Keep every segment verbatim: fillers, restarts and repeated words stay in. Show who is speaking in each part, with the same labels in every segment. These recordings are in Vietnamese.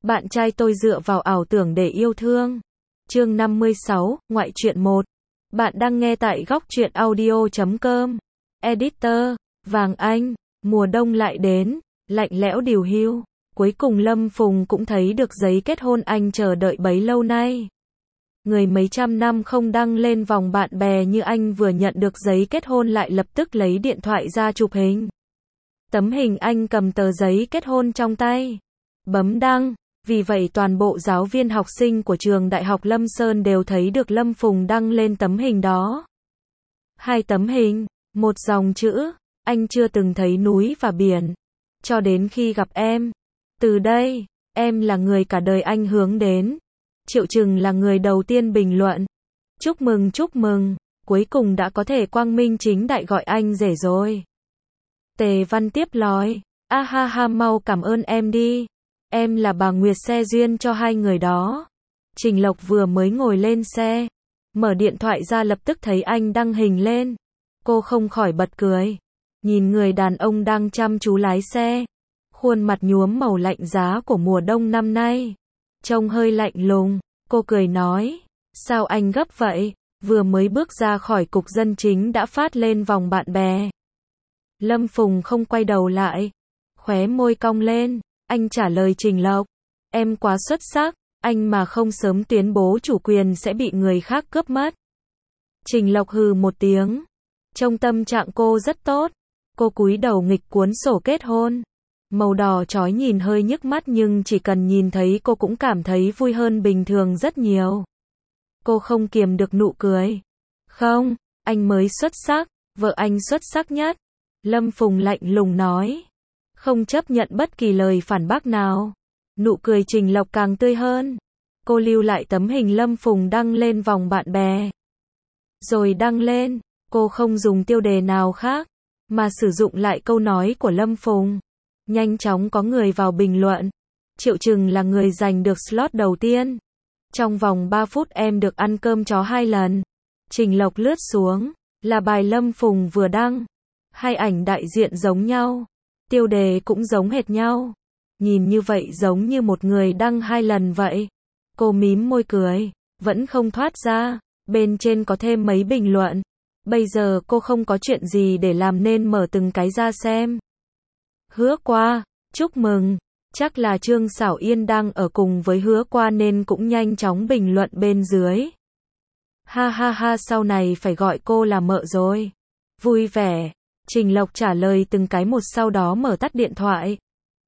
Speaker 1: Bạn trai tôi dựa vào ảo tưởng để yêu thương. Chương năm mươi sáu, ngoại truyện một. Bạn đang nghe tại góc truyện audio chấm com. Editor, Vàng Anh, mùa đông lại đến, lạnh lẽo điều hưu. Cuối cùng Lâm Phùng cũng thấy được giấy kết hôn anh chờ đợi bấy lâu nay. Người mấy trăm năm không đăng lên vòng bạn bè như anh vừa nhận được giấy kết hôn lại lập tức lấy điện thoại ra chụp hình. Tấm hình anh cầm tờ giấy kết hôn trong tay. Bấm đăng. Vì vậy toàn bộ giáo viên học sinh của trường Đại học Lâm Sơn đều thấy được Lâm Phùng đăng lên tấm hình đó. Hai tấm hình, một dòng chữ, anh chưa từng thấy núi và biển, cho đến khi gặp em. Từ đây, em là người cả đời anh hướng đến. Triệu Trừng là người đầu tiên bình luận. Chúc mừng chúc mừng, cuối cùng đã có thể quang minh chính đại gọi anh rể rồi. Tề Văn tiếp nói, a ha ha mau cảm ơn em đi. Em là bà Nguyệt xe duyên cho hai người đó. Trình Lộc vừa mới ngồi lên xe, mở điện thoại ra lập tức thấy anh đăng hình lên. Cô không khỏi bật cười. Nhìn người đàn ông đang chăm chú lái xe, khuôn mặt nhuốm màu lạnh giá của mùa đông năm nay, trông hơi lạnh lùng. Cô cười nói, sao anh gấp vậy? Vừa mới bước ra khỏi cục dân chính đã phát lên vòng bạn bè. Lâm Phùng không quay đầu lại, khóe môi cong lên. Anh trả lời Trình Lộc, em quá xuất sắc, anh mà không sớm tuyên bố chủ quyền sẽ bị người khác cướp mất. Trình Lộc hừ một tiếng, trong tâm trạng cô rất tốt. Cô cúi đầu nghịch cuốn sổ kết hôn, màu đỏ chói nhìn hơi nhức mắt nhưng chỉ cần nhìn thấy cô cũng cảm thấy vui hơn bình thường rất nhiều. Cô không kiềm được nụ cười. Không, anh mới xuất sắc, vợ anh xuất sắc nhất. Lâm Phùng lạnh lùng nói. Không chấp nhận bất kỳ lời phản bác nào. Nụ cười Trình Lộc càng tươi hơn. Cô lưu lại tấm hình Lâm Phùng đăng lên vòng bạn bè. Rồi đăng lên, cô không dùng tiêu đề nào khác, mà sử dụng lại câu nói của Lâm Phùng. Nhanh chóng có người vào bình luận. Triệu Trừng là người giành được slot đầu tiên. Trong vòng ba phút em được ăn cơm chó hai lần. Trình Lộc lướt xuống, là bài Lâm Phùng vừa đăng. Hai ảnh đại diện giống nhau. Tiêu đề cũng giống hệt nhau. Nhìn như vậy giống như một người đăng hai lần vậy. Cô mím môi cười, vẫn không thoát ra. Bên trên có thêm mấy bình luận. Bây giờ cô không có chuyện gì để làm nên mở từng cái ra xem. Hứa Qua, chúc mừng. Chắc là Trương Xảo Yên đang ở cùng với Hứa Qua nên cũng nhanh chóng bình luận bên dưới. Ha ha ha, sau này phải gọi cô là mợ rồi. Vui vẻ. Trình Lộc trả lời từng cái một sau đó mở tắt điện thoại.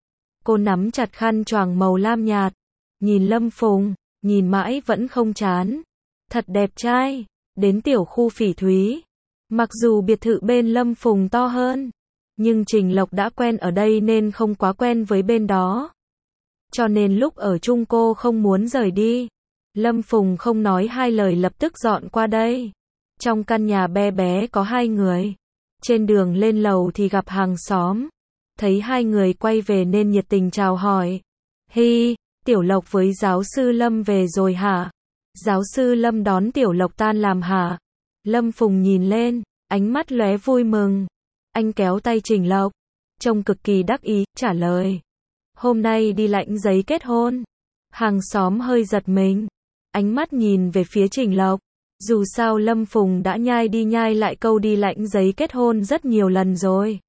Speaker 1: Cô nắm chặt khăn choàng màu lam nhạt. Nhìn Lâm Phùng, nhìn mãi vẫn không chán. Thật đẹp trai. Đến tiểu khu Phỉ Thúy. Mặc dù biệt thự bên Lâm Phùng to hơn, nhưng Trình Lộc đã quen ở đây nên không quá quen với bên đó. Cho nên lúc ở chung cô không muốn rời đi. Lâm Phùng không nói hai lời lập tức dọn qua đây. Trong căn nhà bé bé có hai người. Trên đường lên lầu thì gặp hàng xóm. Thấy hai người quay về nên nhiệt tình chào hỏi. Hi, Tiểu Lộc với giáo sư Lâm về rồi hả? Giáo sư Lâm đón Tiểu Lộc tan làm hả? Lâm Phùng nhìn lên, ánh mắt lóe vui mừng. Anh kéo tay Trình Lộc, trông cực kỳ đắc ý, trả lời. Hôm nay đi lãnh giấy kết hôn. Hàng xóm hơi giật mình. Ánh mắt nhìn về phía Trình Lộc. Dù sao Lâm Phùng đã nhai đi nhai lại câu đi lãnh giấy kết hôn rất nhiều lần rồi.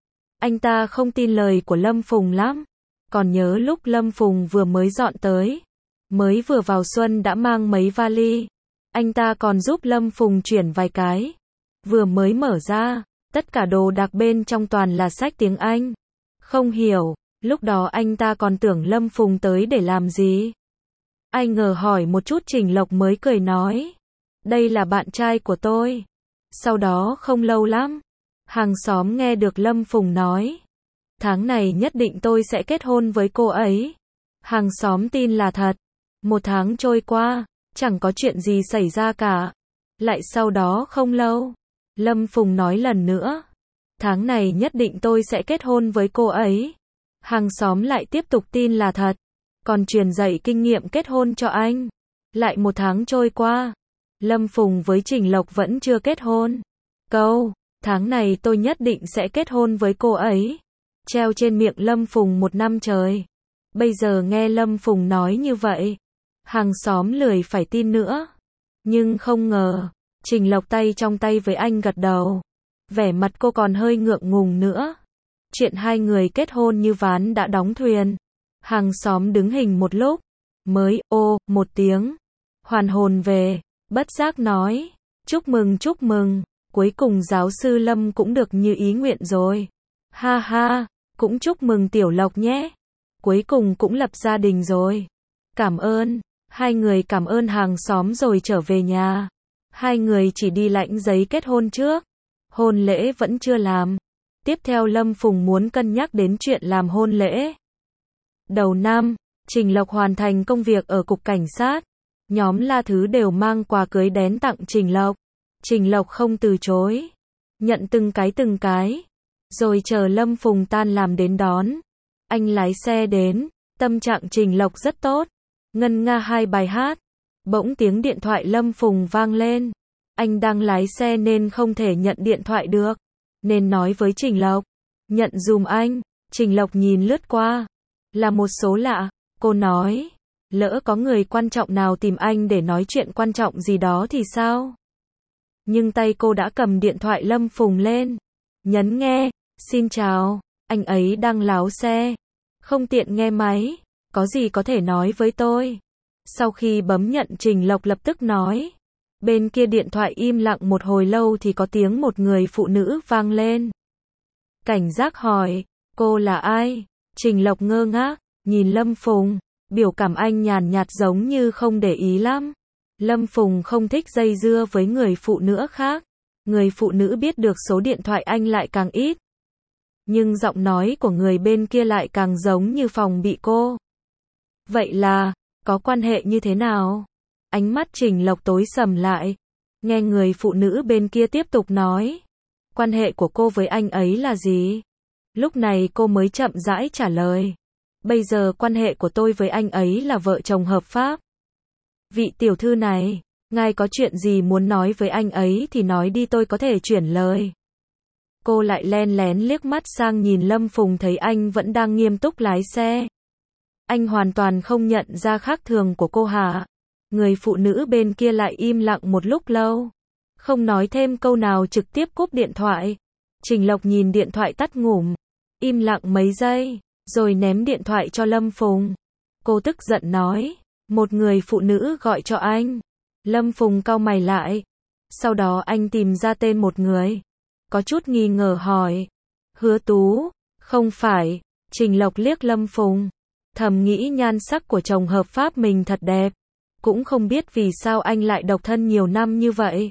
Speaker 1: Anh ta không tin lời của Lâm Phùng lắm. Còn nhớ lúc Lâm Phùng vừa mới dọn tới, mới vừa vào xuân đã mang mấy vali. Anh ta còn giúp Lâm Phùng chuyển vài cái. Vừa mới mở ra, tất cả đồ đạc bên trong toàn là sách tiếng Anh. Không hiểu, lúc đó anh ta còn tưởng Lâm Phùng tới để làm gì. Ai ngờ hỏi một chút Trình Lộc mới cười nói. Đây là bạn trai của tôi. Sau đó không lâu lắm, hàng xóm nghe được Lâm Phùng nói. Tháng này nhất định tôi sẽ kết hôn với cô ấy. Hàng xóm tin là thật. Một tháng trôi qua, chẳng có chuyện gì xảy ra cả. Lại sau đó không lâu, Lâm Phùng nói lần nữa. Tháng này nhất định tôi sẽ kết hôn với cô ấy. Hàng xóm lại tiếp tục tin là thật. Còn truyền dạy kinh nghiệm kết hôn cho anh. Lại một tháng trôi qua, Lâm Phùng với Trình Lộc vẫn chưa kết hôn. Câu, tháng này tôi nhất định sẽ kết hôn với cô ấy, treo trên miệng Lâm Phùng một năm trời. Bây giờ nghe Lâm Phùng nói như vậy, hàng xóm lười phải tin nữa. Nhưng không ngờ, Trình Lộc tay trong tay với anh gật đầu. Vẻ mặt cô còn hơi ngượng ngùng nữa. Chuyện hai người kết hôn như ván đã đóng thuyền. Hàng xóm đứng hình một lúc, mới ô một tiếng, hoàn hồn về, bất giác nói, chúc mừng chúc mừng, cuối cùng giáo sư Lâm cũng được như ý nguyện rồi. Ha ha, cũng chúc mừng Tiểu Lộc nhé, cuối cùng cũng lập gia đình rồi. Cảm ơn, hai người cảm ơn hàng xóm rồi trở về nhà. Hai người chỉ đi lãnh giấy kết hôn trước, hôn lễ vẫn chưa làm. Tiếp theo Lâm Phùng muốn cân nhắc đến chuyện làm hôn lễ. Đầu năm, Trình Lộc hoàn thành công việc ở cục cảnh sát. Nhóm La Thứ đều mang quà cưới đến tặng Trình Lộc. Trình Lộc không từ chối, nhận từng cái từng cái, rồi chờ Lâm Phùng tan làm đến đón. Anh lái xe đến, tâm trạng Trình Lộc rất tốt, ngân nga hai bài hát. Bỗng tiếng điện thoại Lâm Phùng vang lên. Anh đang lái xe nên không thể nhận điện thoại được, nên nói với Trình Lộc, nhận dùm anh. Trình Lộc nhìn lướt qua, là một số lạ. Cô nói, lỡ có người quan trọng nào tìm anh để nói chuyện quan trọng gì đó thì sao? Nhưng tay cô đã cầm điện thoại Lâm Phùng lên, nhấn nghe. Xin chào, anh ấy đang lái xe, không tiện nghe máy, có gì có thể nói với tôi? Sau khi bấm nhận, Trình Lộc lập tức nói. Bên kia điện thoại im lặng một hồi lâu thì có tiếng một người phụ nữ vang lên. Cảnh giác hỏi, cô là ai? Trình Lộc ngơ ngác, nhìn Lâm Phùng, biểu cảm anh nhàn nhạt giống như không để ý lắm. Lâm Phùng không thích dây dưa với người phụ nữ khác. Người phụ nữ biết được số điện thoại anh lại càng ít. Nhưng giọng nói của người bên kia lại càng giống như phòng bị cô. Vậy là, có quan hệ như thế nào? Ánh mắt Trình Lộc tối sầm lại. Nghe người phụ nữ bên kia tiếp tục nói. Quan hệ của cô với anh ấy là gì? Lúc này cô mới chậm rãi trả lời. Bây giờ quan hệ của tôi với anh ấy là vợ chồng hợp pháp. Vị tiểu thư này, ngài có chuyện gì muốn nói với anh ấy thì nói đi, tôi có thể chuyển lời. Cô lại len lén liếc mắt sang nhìn Lâm Phùng, thấy anh vẫn đang nghiêm túc lái xe. Anh hoàn toàn không nhận ra khác thường của cô hả? Người phụ nữ bên kia lại im lặng một lúc lâu, không nói thêm câu nào, trực tiếp cúp điện thoại. Trình Lộc nhìn điện thoại tắt ngủm, im lặng mấy giây, rồi ném điện thoại cho Lâm Phùng. Cô tức giận nói, một người phụ nữ gọi cho anh. Lâm Phùng cau mày lại. Sau đó anh tìm ra tên một người, có chút nghi ngờ hỏi, Hứa Tú? Không phải. Trình Lộc liếc Lâm Phùng, thầm nghĩ nhan sắc của chồng hợp pháp mình thật đẹp. Cũng không biết vì sao anh lại độc thân nhiều năm như vậy.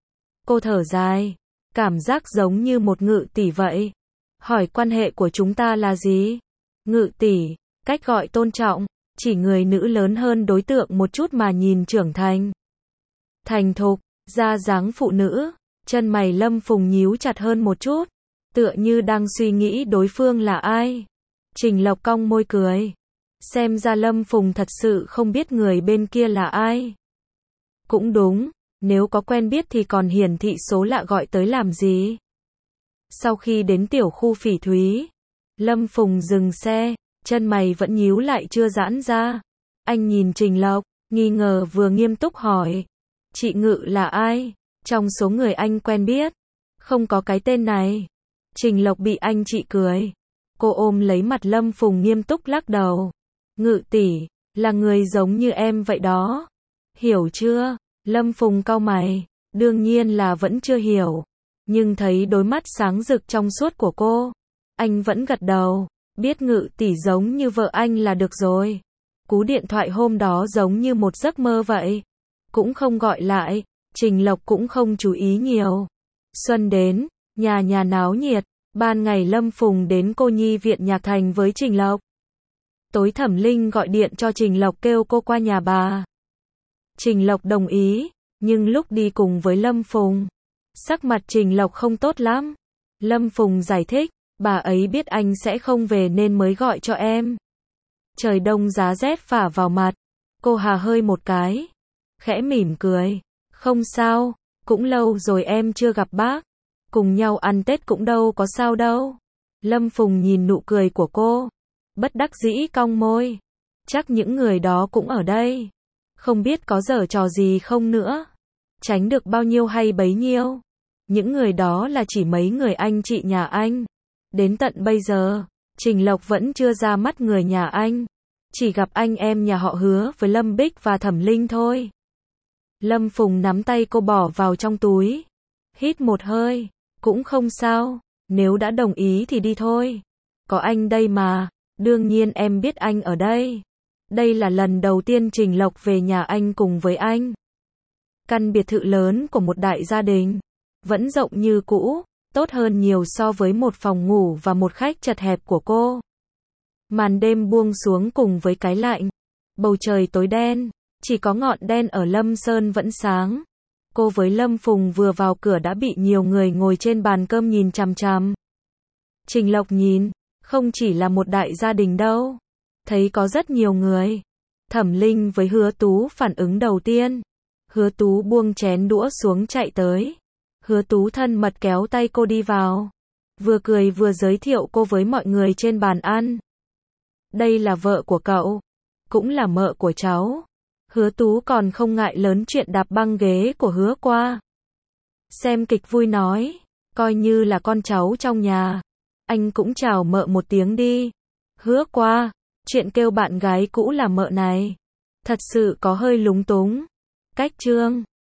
Speaker 1: Cô thở dài, cảm giác giống như một ngự tỷ vậy. Hỏi quan hệ của chúng ta là gì? Ngự tỷ, cách gọi tôn trọng, chỉ người nữ lớn hơn đối tượng một chút mà nhìn trưởng thành. Thành thục, da dáng phụ nữ. Chân mày Lâm Phùng nhíu chặt hơn một chút, tựa như đang suy nghĩ đối phương là ai. Trình Lộc cong môi cười. Xem ra Lâm Phùng thật sự không biết người bên kia là ai. Cũng đúng, nếu có quen biết thì còn hiển thị số lạ gọi tới làm gì. Sau khi đến tiểu khu Phỉ Thúy, Lâm Phùng dừng xe, chân mày vẫn nhíu lại chưa giãn ra. Anh nhìn Trình Lộc, nghi ngờ vừa nghiêm túc hỏi, chị Ngự là ai? Trong số người anh quen biết, không có cái tên này. Trình Lộc bị anh chị cười. Cô ôm lấy mặt Lâm Phùng nghiêm túc lắc đầu. Ngự tỷ, là người giống như em vậy đó. Hiểu chưa? Lâm Phùng cau mày. Đương nhiên là vẫn chưa hiểu. Nhưng thấy đôi mắt sáng rực trong suốt của cô, anh vẫn gật đầu. Biết Ngự tỷ giống như vợ anh là được rồi. Cú điện thoại hôm đó giống như một giấc mơ vậy. Cũng không gọi lại. Trình Lộc cũng không chú ý nhiều. Xuân đến, nhà nhà náo nhiệt. Ban ngày Lâm Phùng đến cô nhi viện Nhạc Thành với Trình Lộc. Tối Thẩm Linh gọi điện cho Trình Lộc kêu cô qua nhà bà. Trình Lộc đồng ý, nhưng lúc đi cùng với Lâm Phùng, sắc mặt Trình Lộc không tốt lắm. Lâm Phùng giải thích, bà ấy biết anh sẽ không về nên mới gọi cho em. Trời đông giá rét phả vào mặt. Cô hà hơi một cái, khẽ mỉm cười. Không sao, cũng lâu rồi em chưa gặp bác. Cùng nhau ăn Tết cũng đâu có sao đâu. Lâm Phùng nhìn nụ cười của cô, Bất đắc dĩ cong môi. Chắc những người đó cũng ở đây. Không biết có giở trò gì không nữa. Tránh được bao nhiêu hay bấy nhiêu. Những người đó là chỉ mấy người anh chị nhà anh. Đến tận bây giờ, Trình Lộc vẫn chưa ra mắt người nhà anh. Chỉ gặp anh em nhà họ Hứa với Lâm Bích và Thẩm Linh thôi. Lâm Phùng nắm tay cô bỏ vào trong túi. Hít một hơi. Cũng không sao. Nếu đã đồng ý thì đi thôi. Có anh đây mà. Đương nhiên em biết anh ở đây. Đây là lần đầu tiên Trình Lộc về nhà anh cùng với anh. Căn biệt thự lớn của một đại gia đình. Vẫn rộng như cũ. Tốt hơn nhiều so với một phòng ngủ và một khách chật hẹp của cô. Màn đêm buông xuống cùng với cái lạnh. Bầu trời tối đen. Chỉ có ngọn đen ở Lâm Sơn vẫn sáng. Cô với Lâm Phùng vừa vào cửa đã bị nhiều người ngồi trên bàn cơm nhìn chằm chằm. Trình Lộc nhìn. Không chỉ là một đại gia đình đâu. Thấy có rất nhiều người. Thẩm Linh với Hứa Tú phản ứng đầu tiên. Hứa Tú buông chén đũa xuống chạy tới. Hứa Tú thân mật kéo tay cô đi vào. Vừa cười vừa giới thiệu cô với mọi người trên bàn ăn. Đây là vợ của cậu. Cũng là mợ của cháu. Hứa Tú còn không ngại lớn chuyện đạp băng ghế của Hứa Qua. Xem kịch vui nói. Coi như là con cháu trong nhà. Anh cũng chào mợ một tiếng đi. Hứa Qua. Chuyện kêu bạn gái cũ là mợ này. Thật sự có hơi lúng túng. Cách Trương.